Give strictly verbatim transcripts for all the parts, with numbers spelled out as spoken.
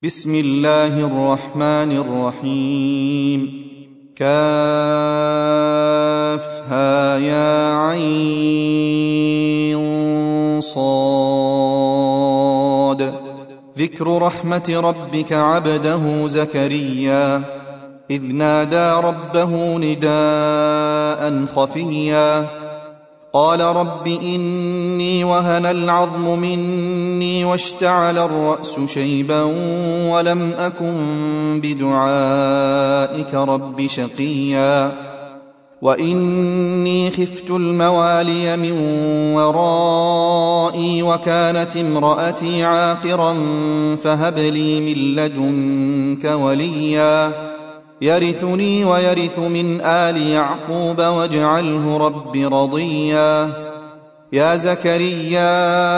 بسم الله الرحمن الرحيم. كافها يا عين صاد. ذكر رحمة ربك عبده زكريا إذ نادى ربه نداء خفيا قال رب إني وهن العظم مني واشتعل الرأس شيبا ولم أكن بدعائك رب شقيا وإني خفت الموالي من ورائي وكانت امرأتي عاقرا فهب لي من لدنك وليا يرثني ويرث من آل يعقوب واجعله رب رضيا. يا زكريا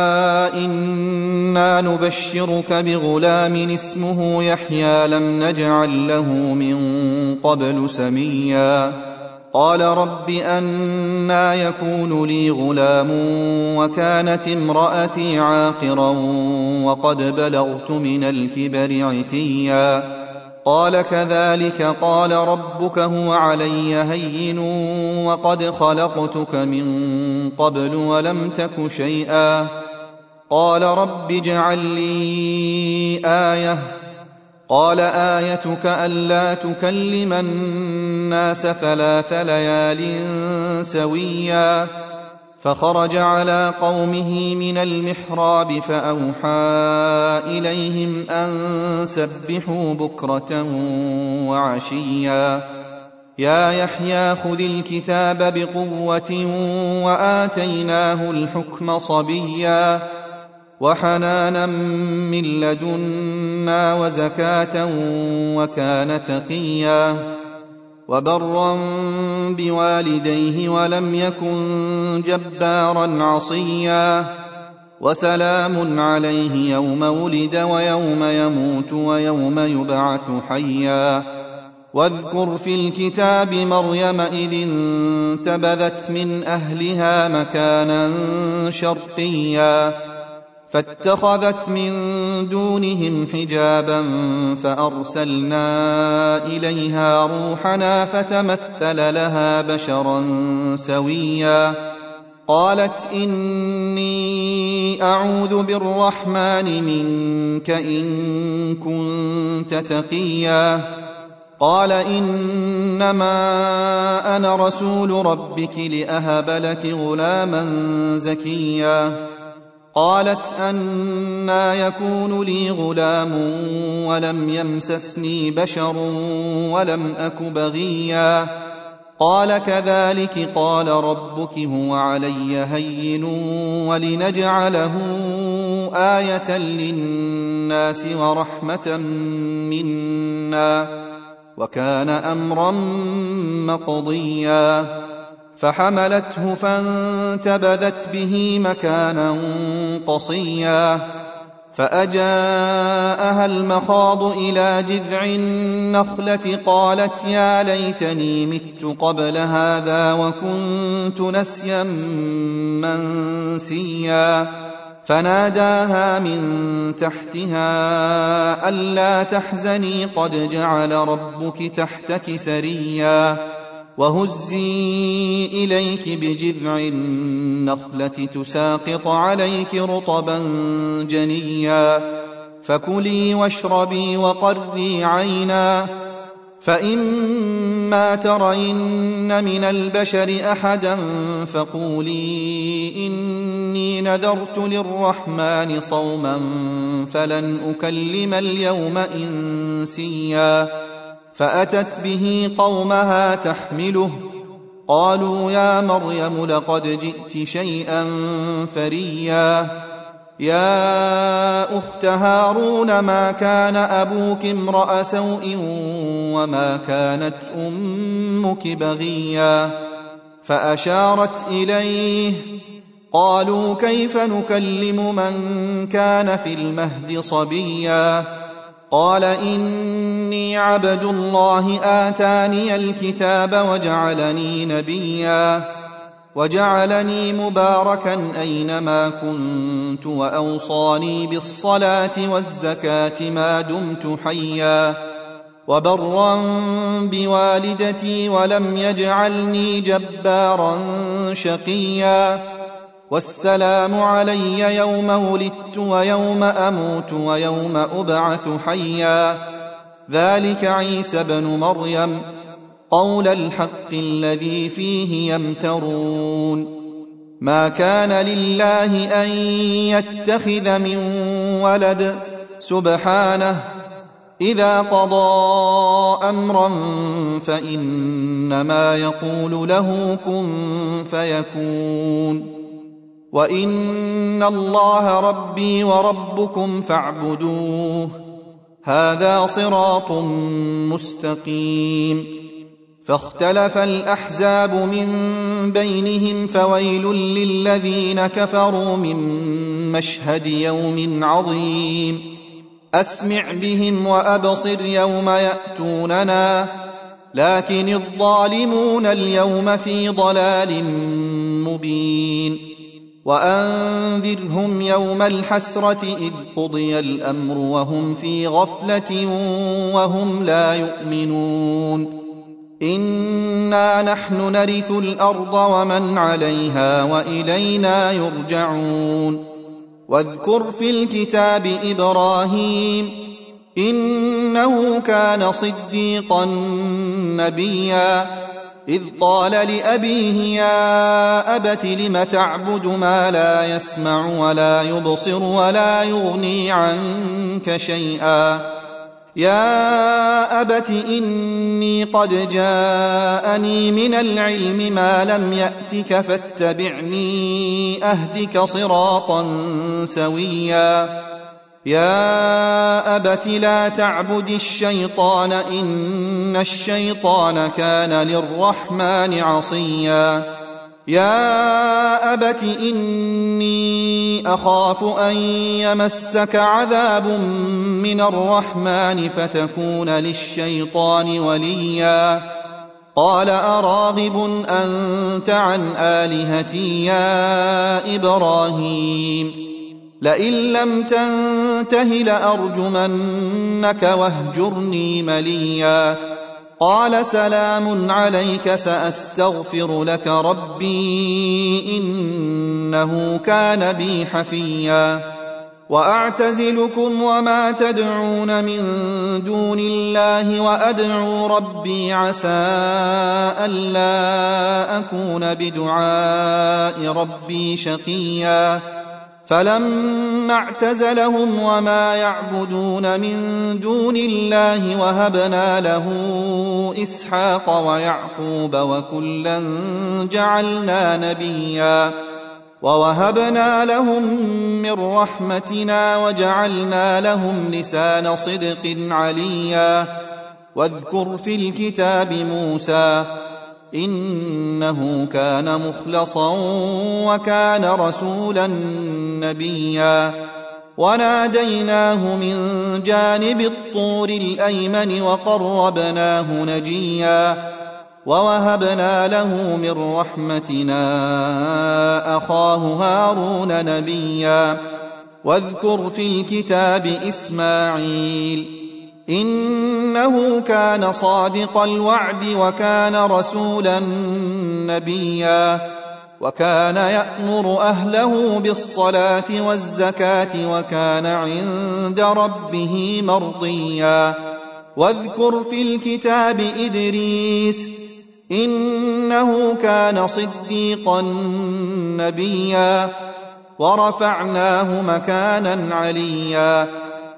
إنا نبشرك بغلام اسمه يحيى لم نجعل له من قبل سميا قال رب أنى يكون لي غلام وكانت امرأتي عاقرا وقد بلغت من الكبر عتيا قال كذلك قال ربك هو علي هين وقد خلقتك من قبل ولم تك شيئا قال رب اجعل لي آية قال آيتك ألا تكلم الناس ثلاث ليال سويا فخرج على قومه من المحراب فأوحى إليهم أن سبحوا بكرة وعشيا يا يحيى خذ الكتاب بقوة وآتيناه الحكم صبيا وحنانا من لدنا وزكاة وكان تقيا وبرا بوالديه ولم يكن جبارا عصيا وسلام عليه يوم ولد ويوم يموت ويوم يبعث حيا واذكر في الكتاب مريم إذ انتبذت من أهلها مكانا شرقيا فاتخذت من دونهم حجابا فأرسلنا إليها روحنا فتمثل لها بشرا سويا قالت إني أعوذ بالرحمن منك إن كنت تقيا قال إنما أنا رسول ربك لأهب لك غلاما زكيا قالت أنى يكون لي غلام ولم يمسسني بشر ولم أك بغيا قال كذلك قال ربك هو علي هين ولنجعله آية للناس ورحمة منا وكان أمرا مقضيا فحملته فانتبذت به مكانا قصيا فأجاءها المخاض إلى جذع النخلة قالت يا ليتني مت قبل هذا وكنت نسيا منسيا فناداها من تحتها ألا تحزني قد جعل ربك تحتك سريا وهزي إليك بجذع النخلة تساقط عليك رطبا جنيا فكلي واشربي وقري عينا فإما ترين من البشر أحدا فقولي إني نذرت للرحمن صوما فلن أكلم اليوم إنسيا فأتت به قومها تحمله قالوا يا مريم لقد جئت شيئا فريا يا أخت هارون ما كان أبوك امرأ سوء وما كانت أمك بغيا فأشارت إليه قالوا كيف نكلم من كان في المهد صبيا قال إني عبد الله آتاني الكتاب وجعلني نبيا وجعلني مباركا أينما كنت وأوصاني بالصلاة والزكاة ما دمت حيا وبرا بوالدتي ولم يجعلني جبارا شقيا والسلام علي يوم ولدت ويوم أموت ويوم أبعث حيا ذلك عيسى بن مريم قول الحق الذي فيه يمترون ما كان لله أن يتخذ من ولد سبحانه إذا قضى أمرا فإنما يقول له كن فيكون وإن الله ربي وربكم فاعبدوه هذا صراط مستقيم فاختلف الأحزاب من بينهم فويل للذين كفروا من مشهد يوم عظيم أسمع بهم وأبصر يوم يأتوننا لكن الظالمون اليوم في ضلال مبين وأنذرهم يوم الحسرة إذ قضي الأمر وهم في غفلة وهم لا يؤمنون إنا نحن نرث الأرض ومن عليها وإلينا يرجعون واذكر في الكتاب إبراهيم إنه كان صديقا نبيا إذ قال لأبيه يا أبت لم تعبد ما لا يسمع ولا يبصر ولا يغني عنك شيئا يا أبت إني قد جاءني من العلم ما لم يأتك فاتبعني أهدك صراطا سويا يا أبت لا تعبد الشيطان إن الشيطان كان للرحمن عصيا يا أبت إني أخاف أن يمسك عذاب من الرحمن فتكون للشيطان وليا قال أراغب أنت عن آلهتي يا إبراهيم لئن لم تنته لأرجمنك واهجرني مليا قال سلام عليك سأستغفر لك ربي إنه كان بي حفيا وأعتزلكم وما تدعون من دون الله وأدعو ربي عسى ألا أكون بدعاء ربي شقيا فلما اعتزلهم وما يعبدون من دون الله وهبنا له إسحاق ويعقوب وكلا جعلنا نبيا ووهبنا لهم من رحمتنا وجعلنا لهم لسان صدق عليا واذكر في الكتاب موسى إنه كان مخلصا وكان رسولا نبيا وناديناه من جانب الطور الأيمن وقربناه نجيا ووهبنا له من رحمتنا أخاه هارون نبيا واذكر في الكتاب إسماعيل إنه كان صادق الوعد وكان رسولا نبيا وكان يأمر أهله بالصلاة والزكاة وكان عند ربه مرضيا واذكر في الكتاب إدريس إنه كان صديقا نبيا ورفعناه مكانا عليا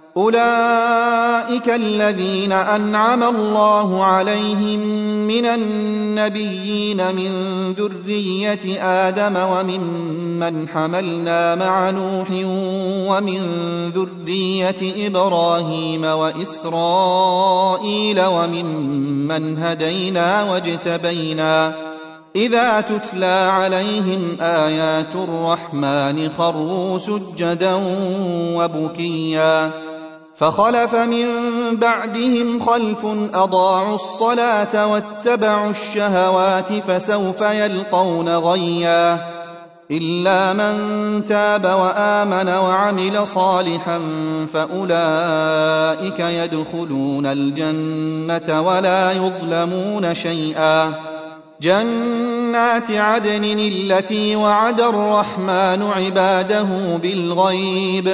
أولئك الذين أنعم الله عليهم من النبيين من ذرية آدم وممن حملنا مع نوح ومن ذرية إبراهيم وإسرائيل وممن هدينا واجتبينا إذا تتلى عليهم آيات الرحمن خروا سجدا وبكيا فخلف من بعدهم خلف أضاعوا الصلاة واتبعوا الشهوات فسوف يلقون غيا إلا من تاب وآمن وعمل صالحا فأولئك يدخلون الجنة ولا يظلمون شيئا جنات عدن التي وعد الرحمن عباده بالغيب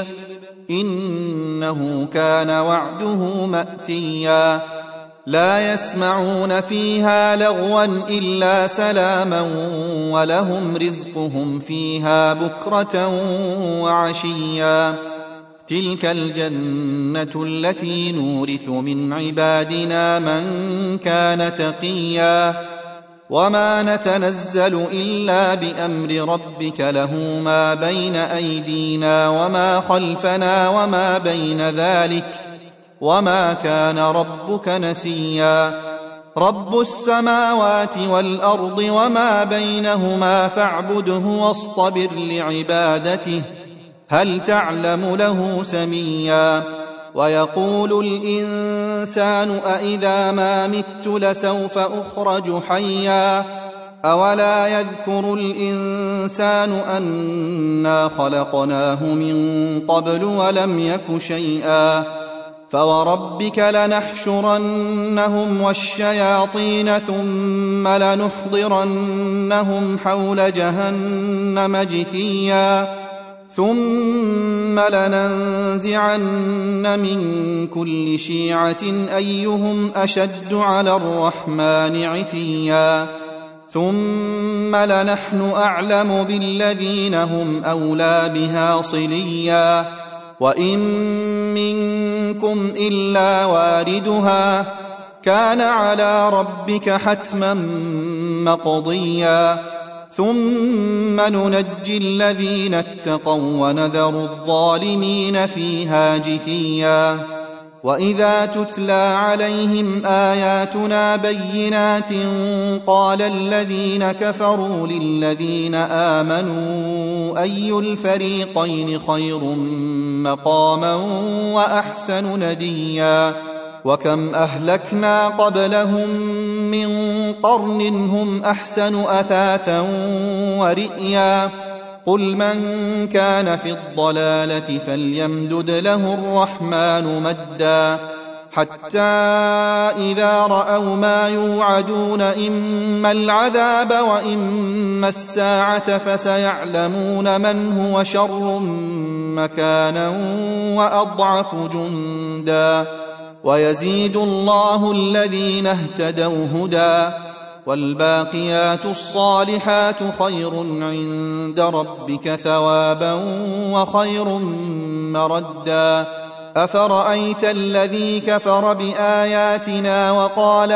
إنه كان وعده مأتيا لا يسمعون فيها لغوا إلا سلاما ولهم رزقهم فيها بكرة وعشيا تلك الجنة التي نورث من عبادنا من كان تقيا وما نتنزل إلا بأمر ربك له ما بين أيدينا وما خلفنا وما بين ذلك وما كان ربك نسيا رب السماوات والأرض وما بينهما فاعبده واصطبر لعبادته هل تعلم له سميا ويقول الإنسان أإذا ما مت لسوف أخرج حيا أولا يذكر الإنسان أنا خلقناه من قبل ولم يك شيئا فوربك لنحشرنهم والشياطين ثم لنحضرنهم حول جهنم جثيا ثم لننزعن من كل شيعة أيهم أشد على الرحمن عتيا ثم لنحن أعلم بالذين هم أولى بها صليا وإن منكم إلا واردها كان على ربك حتما مقضيا ثم ننجي الذين اتقوا ونذر الظالمين فيها جثيا وإذا تتلى عليهم آياتنا بينات قال الذين كفروا للذين آمنوا أي الفريقين خير مقاما وأحسن نديا وكم أهلكنا قبلهم من قرن هم أحسن أثاثا ورئيا قل من كان في الضلالة فليمدد له الرحمن مدا حتى إذا رأوا ما يوعدون إما العذاب وإما الساعة فسيعلمون من هو شر مكانا وأضعف جندا ويزيد الله الذين اهتدوا هدى والباقيات الصالحات خير عند ربك ثوابا وخير مردا أفرأيت الذي كفر بآياتنا وقال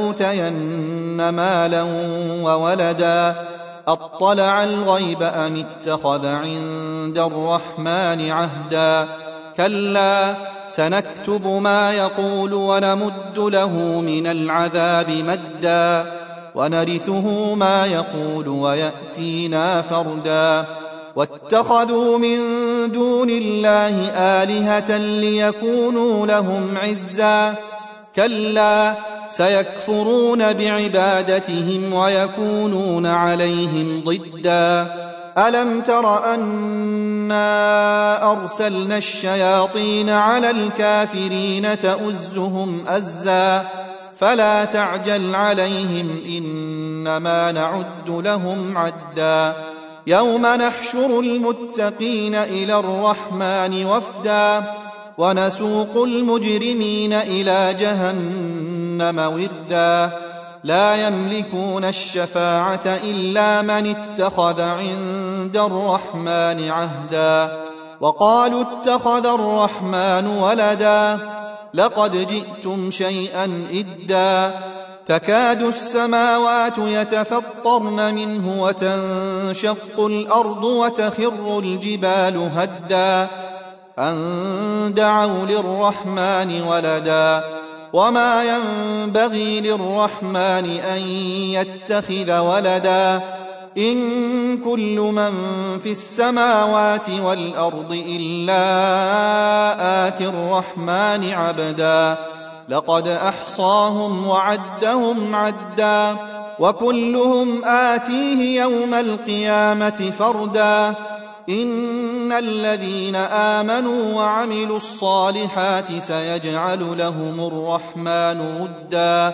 لأوتين مالا وولدا أطلع الغيب أم اتخذ عند الرحمن عهدا كلا سنكتب ما يقول ونمد له من العذاب مدا ونرثه ما يقول ويأتينا فردا واتخذوا من دون الله آلهة ليكونوا لهم عزا كلا سيكفرون بعبادتهم ويكونون عليهم ضدا ألم تر أنا أرسلنا الشياطين على الكافرين تؤزهم أزا فلا تعجل عليهم إنما نعد لهم عدا يوم نحشر المتقين إلى الرحمن وفدا ونسوق المجرمين إلى جهنم وردا لا يملكون الشفاعة إلا من اتخذ عند الرحمن عهدا وقالوا اتخذ الرحمن ولدا لقد جئتم شيئا إدا تكاد السماوات يتفطرن منه وتنشق الأرض وتخر الجبال هدا أن دعوا للرحمن ولدا وما ينبغي للرحمن أن يتخذ ولدا إن كل من في السماوات والأرض إلا آتي الرحمن عبدا لقد أحصاهم وعدهم عدا وكلهم آتيه يوم القيامة فردا إن الذين آمنوا وعملوا الصالحات سيجعل لهم الرحمن ودا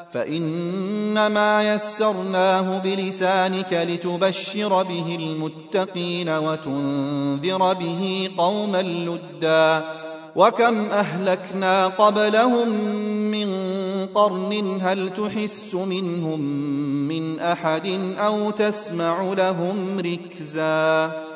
فإنما يسرناه بلسانك لتبشر به المتقين وتنذر به قوما لدا وكم أهلكنا قبلهم من قرن هل تحس منهم من أحد أو تسمع لهم ركزا